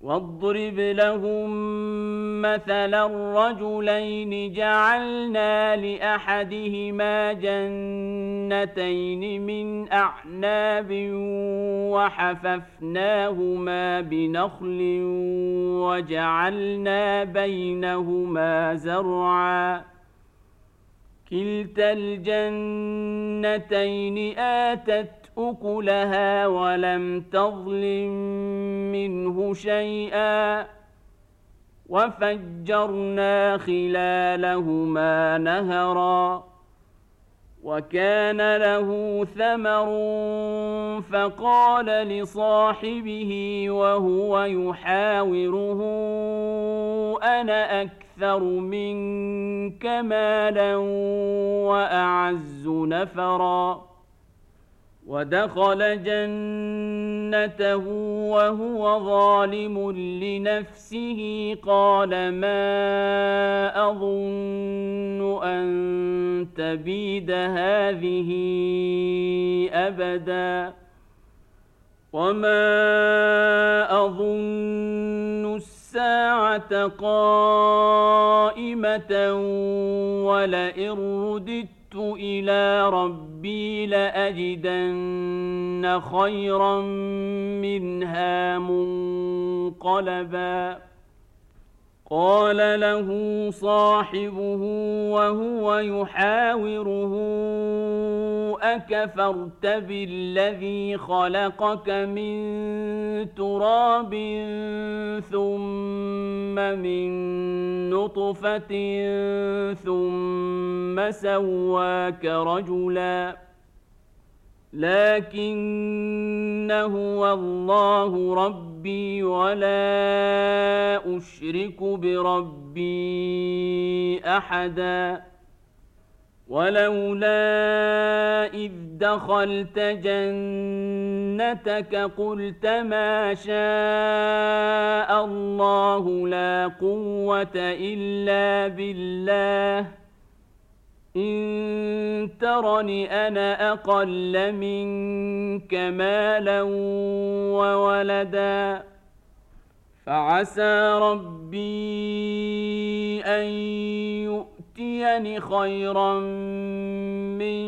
واضرب لهم مثلا الرجلين جعلنا لأحدهما جنتين من أعناب وحففناهما بنخل وجعلنا بينهما زرعا كلتا الجنتين آتت أكلها ولم تظلم منه شيئا وفجرنا خلالهما نهرا وكان له ثمر فقال لصاحبه وهو يحاوره أنا أكثر منك مالا وأعز نفرا ودخل جنته وهو ظالم لنفسه قال ما أظن أن تبيد هذه أبدا وما أظن الساعة قائمة ولئن رددت إلى ربي لأجدن خيرا منها منقلبا قال له صاحبه وهو يحاوره أكفرت بالذي خلقك من تراب ثم من نطفة ثم سواك رجلا لكن هو الله ربي ولا أشرك بربي أحدا ولولا إذ دخلت جنتك قلت ما شاء الله لا قوة إلا بالله إن ترني أنا أقل منك مالا وولدا فعسى ربي أن يؤتيني خيرا من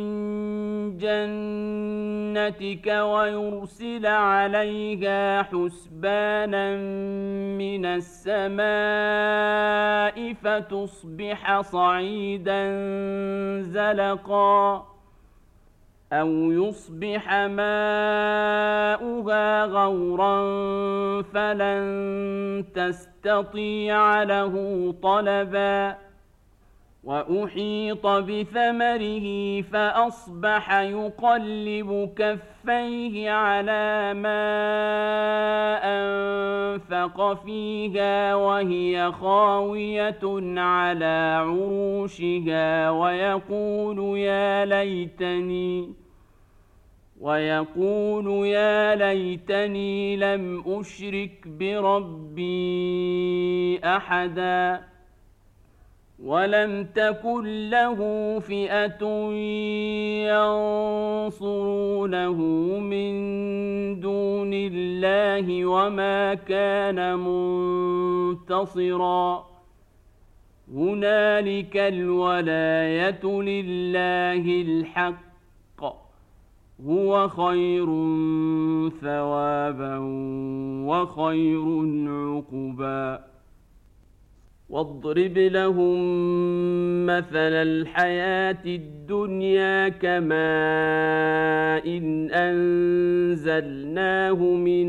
جنتك ويرسل عليها حسبانا من السماء فتصبح صعيدا زلقا أو يصبح ماؤها غورا فلن تستطيع له طلبا وأحيط بثمره فأصبح يقلب كفيه على ما أنفق فيها وهي خاوية على عروشها ويقول يا ليتني لم أشرك بربي أحدا ولم تكن له فئة ينصرونه من دون الله وما كان منتصرا هنالك الولاية لله الحق هو خير ثوابا وخير عقبا واضرب لهم مثل الحياة الدنيا كماء إن أنزلناه من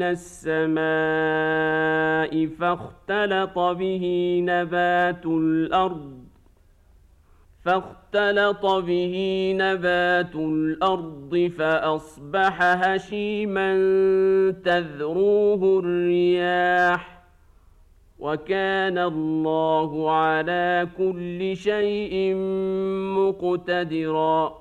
السماء فاختلط به نبات الأرض فأصبح هشيما تذروه الرياح وكان الله على كل شيء مقتدرا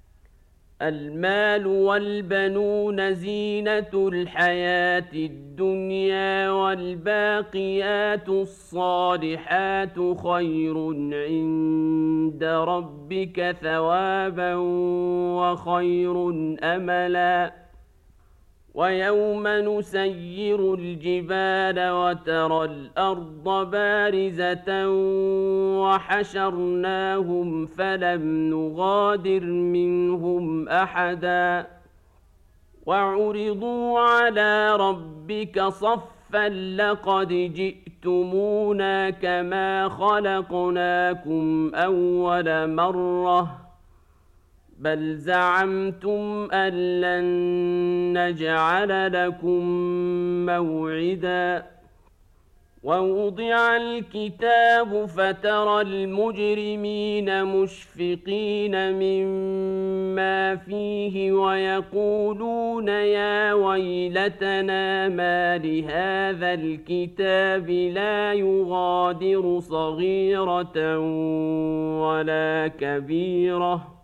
المال والبنون زينة الحياة الدنيا والباقيات الصالحات خير عند ربك ثوابا وخير أملا ويوم نسير الجبال وترى الأرض بارزة وحشرناهم فلم نغادر منهم أحدا وعرضوا على ربك صفا لقد جئتمونا كما خلقناكم أول مرة بل زعمتم أن لن نجعل لكم موعدا ووضع الكتاب فترى المجرمين مشفقين مما فيه ويقولون يا ويلتنا ما لهذا الكتاب لا يغادر صغيرة ولا كبيرة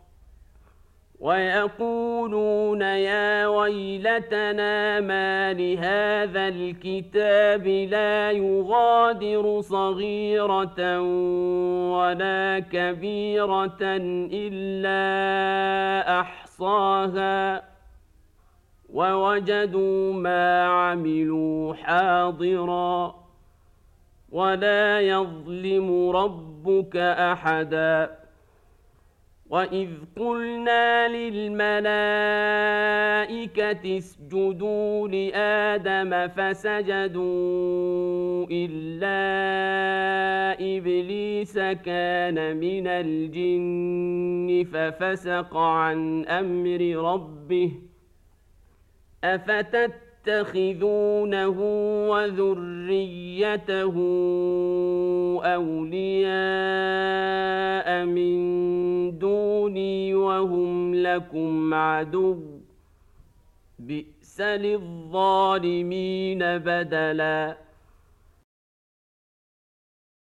ويقولون يا ويلتنا ما لهذا الكتاب لا يغادر صغيرة ولا كبيرة إلا أحصاها ووجدوا ما عملوا حاضرا ولا يظلم ربك أحدا وإذ قلنا للملائكة اسجدوا لآدم فسجدوا إلا إبليس كان من الجن ففسق عن أمر ربه أفتتخذونه وذريته أولياء من دوني وهم لكم عدو بئس للظالمين بدلا